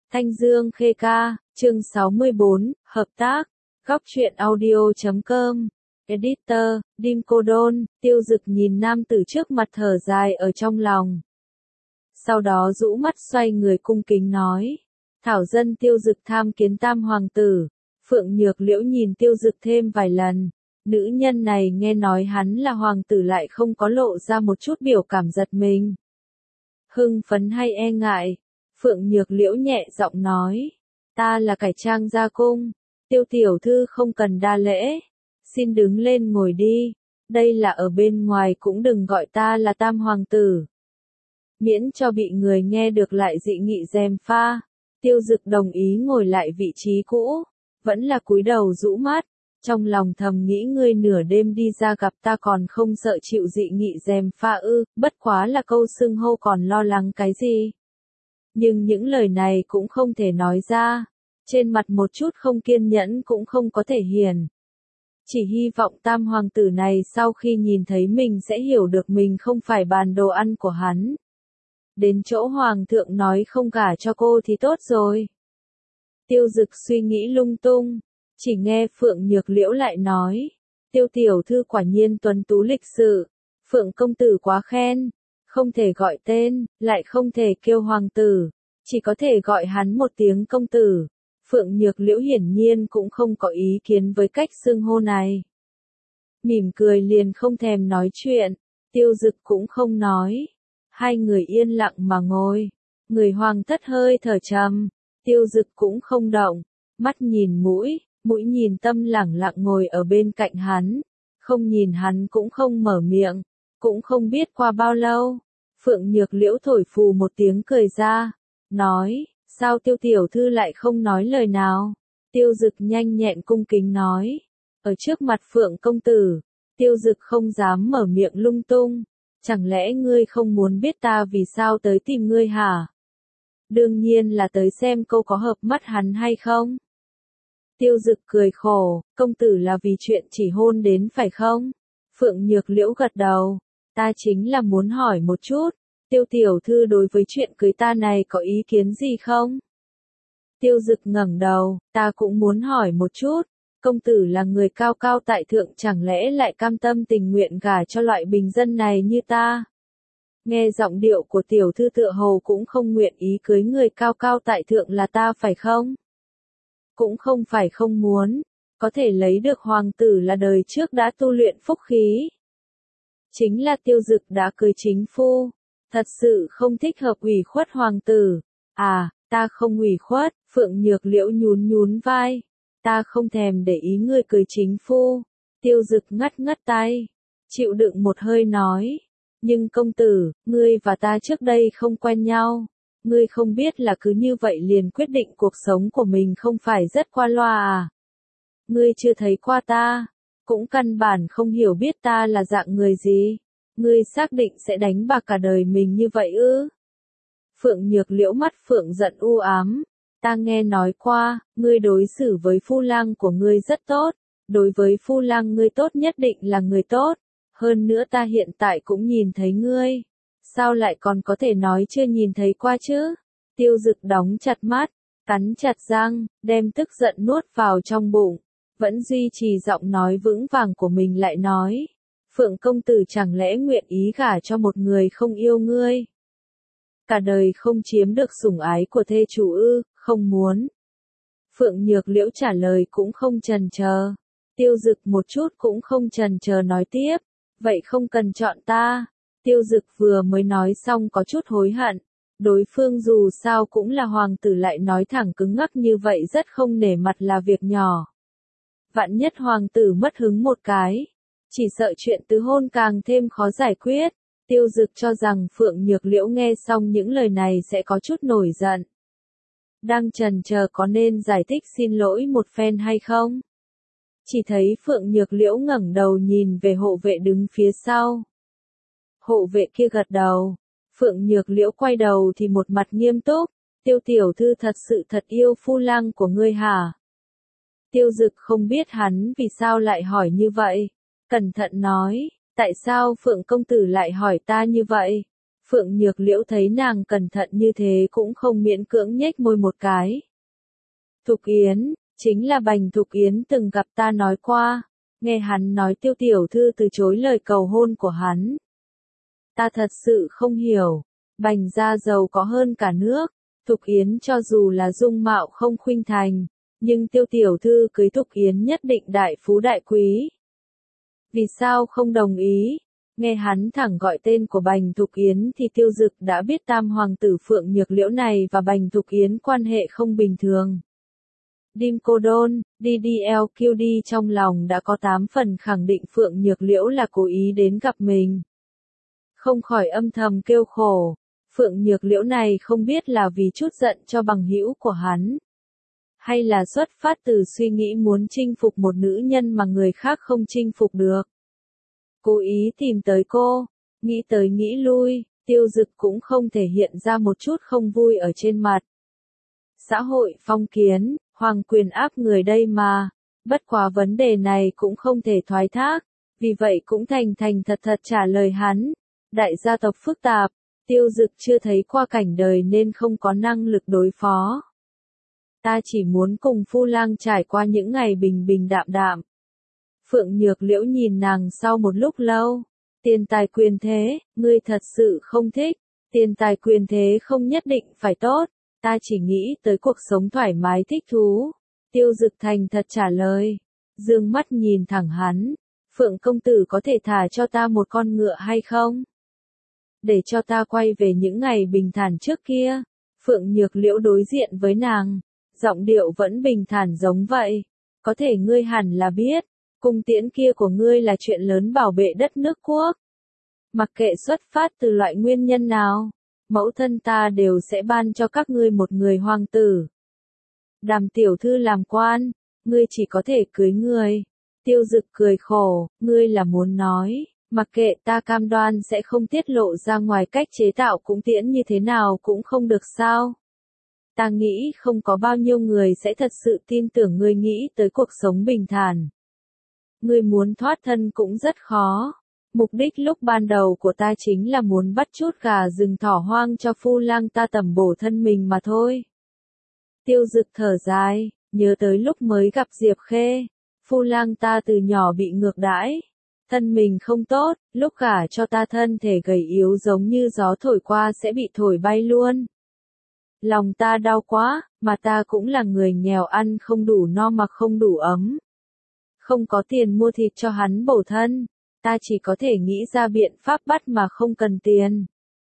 Thanh Dương Khê Ca, chương 64, hợp tác, góc truyện audio.com, editor, Dim Cô Đôn, Tiêu Dực nhìn nam tử trước mặt thở dài ở trong lòng. Sau đó rũ mắt xoay người cung kính nói, thảo dân Tiêu Dực tham kiến tam hoàng tử. Phượng Nhược Liễu nhìn Tiêu Dực thêm vài lần, nữ nhân này nghe nói hắn là hoàng tử lại không có lộ ra một chút biểu cảm giật mình. Hưng phấn hay e ngại? Phượng Nhược Liễu nhẹ giọng nói, ta là cải trang ra cung, Tiêu tiểu thư không cần đa lễ, xin đứng lên ngồi đi, đây là ở bên ngoài cũng đừng gọi ta là tam hoàng tử. Miễn cho bị người nghe được lại dị nghị gièm pha. Tiêu Dực đồng ý ngồi lại vị trí cũ, vẫn là cúi đầu rũ mắt, trong lòng thầm nghĩ ngươi nửa đêm đi ra gặp ta còn không sợ chịu dị nghị gièm pha ư, bất quá là câu xưng hô còn lo lắng cái gì. Nhưng những lời này cũng không thể nói ra, trên mặt một chút không kiên nhẫn cũng không có thể hiển. Chỉ hy vọng tam hoàng tử này sau khi nhìn thấy mình sẽ hiểu được mình không phải bàn đồ ăn của hắn. Đến chỗ hoàng thượng nói không gả cho cô thì tốt rồi. Tiêu Dực suy nghĩ lung tung, chỉ nghe Phượng Nhược Liễu lại nói, Tiêu tiểu thư quả nhiên tuấn tú lịch sự, Phượng công tử quá khen, không thể gọi tên, lại không thể kêu hoàng tử, chỉ có thể gọi hắn một tiếng công tử. Phượng Nhược Liễu hiển nhiên cũng không có ý kiến với cách xưng hô này. Mỉm cười liền không thèm nói chuyện, Tiêu Dực cũng không nói. Hai người yên lặng mà ngồi, người hoàng thất hơi thở trầm, Tiêu Dực cũng không động, mắt nhìn mũi, mũi nhìn tâm lẳng lặng ngồi ở bên cạnh hắn, không nhìn hắn cũng không mở miệng, cũng không biết qua bao lâu. Phượng Nhược Liễu thổi phù một tiếng cười ra, nói, sao Tiêu tiểu thư lại không nói lời nào? Tiêu Dực nhanh nhẹn cung kính nói, ở trước mặt Phượng công tử, Tiêu Dực không dám mở miệng lung tung. Chẳng lẽ ngươi không muốn biết ta vì sao tới tìm ngươi hả? Đương nhiên là tới xem câu có hợp mắt hắn hay không? Tiêu Dực cười khổ, công tử là vì chuyện chỉ hôn đến phải không? Phượng Nhược Liễu gật đầu, ta chính là muốn hỏi một chút, Tiêu tiểu thư đối với chuyện cưới ta này có ý kiến gì không? Tiêu Dực ngẩng đầu, ta cũng muốn hỏi một chút. Công tử là người cao cao tại thượng chẳng lẽ lại cam tâm tình nguyện gả cho loại bình dân này như ta? Nghe giọng điệu của tiểu thư tựa hồ cũng không nguyện ý cưới người cao cao tại thượng là ta phải không? Cũng không phải không muốn, có thể lấy được hoàng tử là đời trước đã tu luyện phúc khí. Chính là Tiêu Dực đã cưới chính phu, thật sự không thích hợp ủy khuất hoàng tử. À, ta không ủy khuất, Phượng Nhược Liễu nhún nhún vai. Ta không thèm để ý ngươi cưới chính phu. Tiêu Dực ngắt ngắt tay, chịu đựng một hơi nói, nhưng công tử, ngươi và ta trước đây không quen nhau, ngươi không biết là cứ như vậy liền quyết định cuộc sống của mình không phải rất qua loa à? Ngươi chưa thấy qua ta, cũng căn bản không hiểu biết ta là dạng người gì, ngươi xác định sẽ đánh bạc cả đời mình như vậy ư? Phượng Nhược Liễu mắt phượng giận u ám. Ta nghe nói qua, ngươi đối xử với phu lang của ngươi rất tốt, đối với phu lang ngươi tốt nhất định là người tốt, hơn nữa ta hiện tại cũng nhìn thấy ngươi, sao lại còn có thể nói chưa nhìn thấy qua chứ? Tiêu Dực đóng chặt mắt, cắn chặt răng, đem tức giận nuốt vào trong bụng, vẫn duy trì giọng nói vững vàng của mình lại nói, Phượng công tử chẳng lẽ nguyện ý gả cho một người không yêu ngươi? Cả đời không chiếm được sủng ái của thê chủ ư? Không muốn. Phượng Nhược Liễu trả lời cũng không chần chờ. Tiêu Dực một chút cũng không chần chờ nói tiếp, vậy không cần chọn ta. Tiêu Dực vừa mới nói xong có chút hối hận, đối phương dù sao cũng là hoàng tử lại nói thẳng cứng ngắc như vậy rất không nể mặt là việc nhỏ. Vạn nhất hoàng tử mất hứng một cái, chỉ sợ chuyện tứ hôn càng thêm khó giải quyết. Tiêu Dực cho rằng Phượng Nhược Liễu nghe xong những lời này sẽ có chút nổi giận. Đang chần chờ có nên giải thích xin lỗi một phen hay không? Chỉ thấy Phượng Nhược Liễu ngẩng đầu nhìn về hộ vệ đứng phía sau. Hộ vệ kia gật đầu. Phượng Nhược Liễu quay đầu thì một mặt nghiêm túc. Tiêu tiểu thư thật sự thật yêu phu lang của ngươi hả? Tiêu Dực không biết hắn vì sao lại hỏi như vậy. Cẩn thận nói, tại sao Phượng công tử lại hỏi ta như vậy? Phượng Nhược Liễu thấy nàng cẩn thận như thế cũng không miễn cưỡng nhếch môi một cái. Thục Yến, chính là Bành Thục Yến từng gặp ta nói qua, nghe hắn nói Tiêu tiểu thư từ chối lời cầu hôn của hắn. Ta thật sự không hiểu, Bành gia giàu có hơn cả nước, Thục Yến cho dù là dung mạo không khuynh thành, nhưng Tiêu tiểu thư cưới Thục Yến nhất định đại phú đại quý. Vì sao không đồng ý? Nghe hắn thẳng gọi tên của Bành Thục Yến thì Tiêu Dực đã biết tam hoàng tử Phượng Nhược Liễu này và Bành Thục Yến quan hệ không bình thường. Dim Cô Đôn, DDLQD trong lòng đã có 8 phần khẳng định Phượng Nhược Liễu là cố ý đến gặp mình. Không khỏi âm thầm kêu khổ, Phượng Nhược Liễu này không biết là vì chút giận cho bằng hữu của hắn, hay là xuất phát từ suy nghĩ muốn chinh phục một nữ nhân mà người khác không chinh phục được. Cố ý tìm tới cô, nghĩ tới nghĩ lui, Tiêu Dực cũng không thể hiện ra một chút không vui ở trên mặt. Xã hội phong kiến, hoàng quyền áp người đây mà, bất quá vấn đề này cũng không thể thoái thác, vì vậy cũng thành thành thật thật trả lời hắn. Đại gia tộc phức tạp, Tiêu Dực chưa thấy qua cảnh đời nên không có năng lực đối phó. Ta chỉ muốn cùng Phu Lang trải qua những ngày bình bình đạm đạm. Phượng Nhược Liễu nhìn nàng sau một lúc lâu. Tiền tài quyền thế, ngươi thật sự không thích. Tiền tài quyền thế không nhất định phải tốt. Ta chỉ nghĩ tới cuộc sống thoải mái thích thú. Tiêu Dực thành thật trả lời. Dương mắt nhìn thẳng hắn. Phượng công tử có thể thả cho ta một con ngựa hay không? Để cho ta quay về những ngày bình thản trước kia. Phượng Nhược Liễu đối diện với nàng. Giọng điệu vẫn bình thản giống vậy. Có thể ngươi hẳn là biết. Cung tiễn kia của ngươi là chuyện lớn bảo vệ đất nước quốc. Mặc kệ xuất phát từ loại nguyên nhân nào, mẫu thân ta đều sẽ ban cho các ngươi một người hoàng tử. Đàm tiểu thư làm quan, ngươi chỉ có thể cưới người. Tiêu Dực cười khổ, ngươi là muốn nói, mặc kệ ta cam đoan sẽ không tiết lộ ra ngoài cách chế tạo cung tiễn như thế nào cũng không được sao. Ta nghĩ không có bao nhiêu người sẽ thật sự tin tưởng ngươi nghĩ tới cuộc sống bình thản. Ngươi muốn thoát thân cũng rất khó. Mục đích lúc ban đầu của ta chính là muốn bắt chút gà rừng thỏ hoang cho Phu Lang ta tẩm bổ thân mình mà thôi. Tiêu Dực thở dài, nhớ tới lúc mới gặp Diệp Khê. Phu Lang ta từ nhỏ bị ngược đãi. Thân mình không tốt, lúc gả cho ta thân thể gầy yếu giống như gió thổi qua sẽ bị thổi bay luôn. Lòng ta đau quá, mà ta cũng là người nghèo ăn không đủ no mặc không đủ ấm. Không có tiền mua thịt cho hắn bổ thân, ta chỉ có thể nghĩ ra biện pháp bắt mà không cần tiền.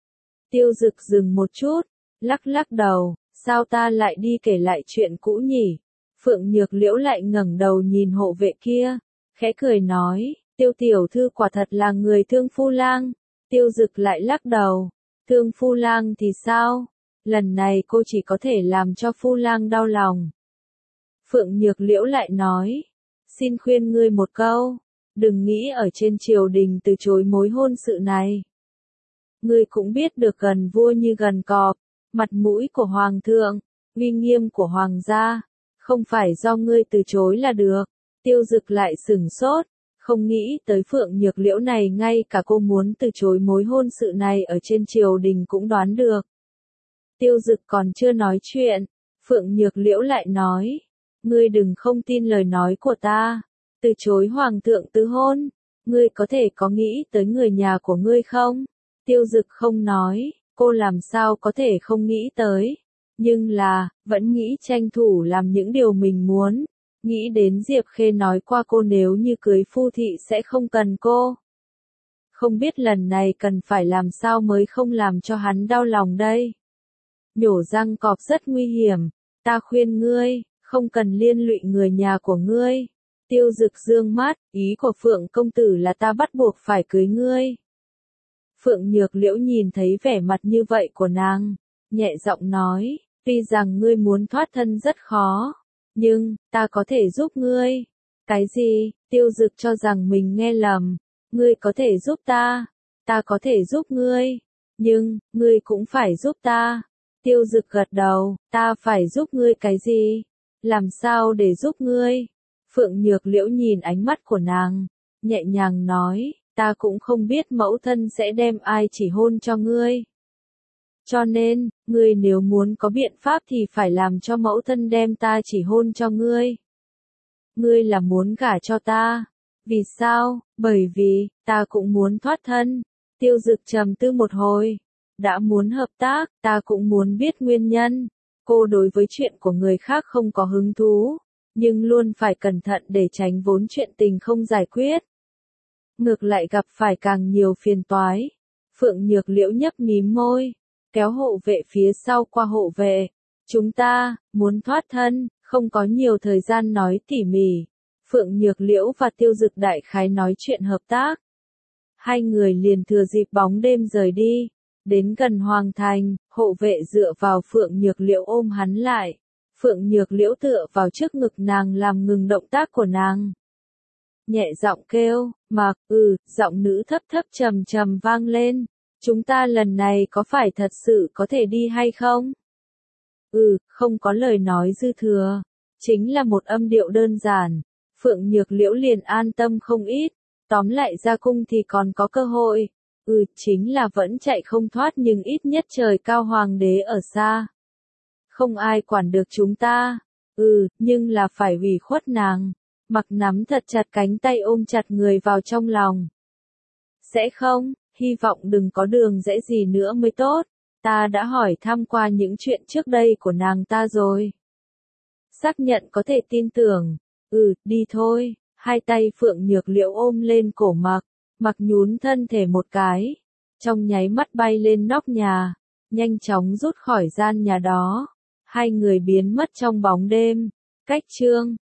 Tiêu Dực dừng một chút, lắc lắc đầu, sao ta lại đi kể lại chuyện cũ nhỉ? Phượng Nhược Liễu lại ngẩng đầu nhìn hộ vệ kia, khẽ cười nói, Tiêu tiểu thư quả thật là người thương Phu Lang. Tiêu Dực lại lắc đầu, thương Phu Lang thì sao? Lần này cô chỉ có thể làm cho Phu Lang đau lòng. Phượng Nhược Liễu lại nói, xin khuyên ngươi một câu, đừng nghĩ ở trên triều đình từ chối mối hôn sự này. Ngươi cũng biết được gần vua như gần cọp, mặt mũi của hoàng thượng, uy nghiêm của hoàng gia, không phải do ngươi từ chối là được. Tiêu Dực lại sửng sốt, không nghĩ tới Phượng Nhược Liễu này ngay cả cô muốn từ chối mối hôn sự này ở trên triều đình cũng đoán được. Tiêu Dực còn chưa nói chuyện, Phượng Nhược Liễu lại nói, ngươi đừng không tin lời nói của ta, từ chối hoàng thượng tứ hôn, ngươi có thể có nghĩ tới người nhà của ngươi không? Tiêu Dực không nói, cô làm sao có thể không nghĩ tới, nhưng là, vẫn nghĩ tranh thủ làm những điều mình muốn, nghĩ đến Diệp Khê nói qua cô nếu như cưới phu thị sẽ không cần cô. Không biết lần này cần phải làm sao mới không làm cho hắn đau lòng đây. Nhổ răng cọp rất nguy hiểm, ta khuyên ngươi, không cần liên lụy người nhà của ngươi. Tiêu Dực dương mắt, ý của Phượng công tử là ta bắt buộc phải cưới ngươi. Phượng Nhược Liễu nhìn thấy vẻ mặt như vậy của nàng, nhẹ giọng nói, tuy rằng ngươi muốn thoát thân rất khó, nhưng, ta có thể giúp ngươi. Cái gì? Tiêu Dực cho rằng mình nghe lầm, ngươi có thể giúp ta có thể giúp ngươi, nhưng, ngươi cũng phải giúp ta. Tiêu Dực gật đầu, ta phải giúp ngươi cái gì? Làm sao để giúp ngươi? Phượng Nhược Liễu nhìn ánh mắt của nàng, nhẹ nhàng nói, ta cũng không biết mẫu thân sẽ đem ai chỉ hôn cho ngươi. Cho nên, ngươi nếu muốn có biện pháp thì phải làm cho mẫu thân đem ta chỉ hôn cho ngươi. Ngươi là muốn gả cho ta. Vì sao? Bởi vì, ta cũng muốn thoát thân. Tiêu Dực trầm tư một hồi. Đã muốn hợp tác, ta cũng muốn biết nguyên nhân. Cô đối với chuyện của người khác không có hứng thú, nhưng luôn phải cẩn thận để tránh vốn chuyện tình không giải quyết. Ngược lại gặp phải càng nhiều phiền toái. Phượng Nhược Liễu nhấp mím môi, kéo hộ vệ phía sau qua hộ vệ. Chúng ta, muốn thoát thân, không có nhiều thời gian nói tỉ mỉ. Phượng Nhược Liễu và Tiêu Dực đại khái nói chuyện hợp tác. Hai người liền thừa dịp bóng đêm rời đi. Đến gần Hoàng Thành, hộ vệ dựa vào Phượng Nhược Liễu ôm hắn lại. Phượng Nhược Liễu tựa vào trước ngực nàng làm ngừng động tác của nàng. Nhẹ giọng kêu, Mạc, giọng nữ thấp thấp trầm trầm vang lên. Chúng ta lần này có phải thật sự có thể đi hay không? Không có lời nói dư thừa. Chính là một âm điệu đơn giản. Phượng Nhược Liễu liền an tâm không ít. Tóm lại ra cung thì còn có cơ hội. Chính là vẫn chạy không thoát nhưng ít nhất trời cao hoàng đế ở xa. Không ai quản được chúng ta. Nhưng là phải ủy khuất nàng. Mặc nắm thật chặt cánh tay ôm chặt người vào trong lòng. Sẽ không, hy vọng đừng có đường rẽ gì nữa mới tốt. Ta đã hỏi thăm qua những chuyện trước đây của nàng ta rồi. Xác nhận có thể tin tưởng. Đi thôi. Hai tay Phượng Nhược Liễu ôm lên cổ Mặc. Mặc nhún thân thể một cái. Trong nháy mắt bay lên nóc nhà. Nhanh chóng rút khỏi gian nhà đó. Hai người biến mất trong bóng đêm. Cách chương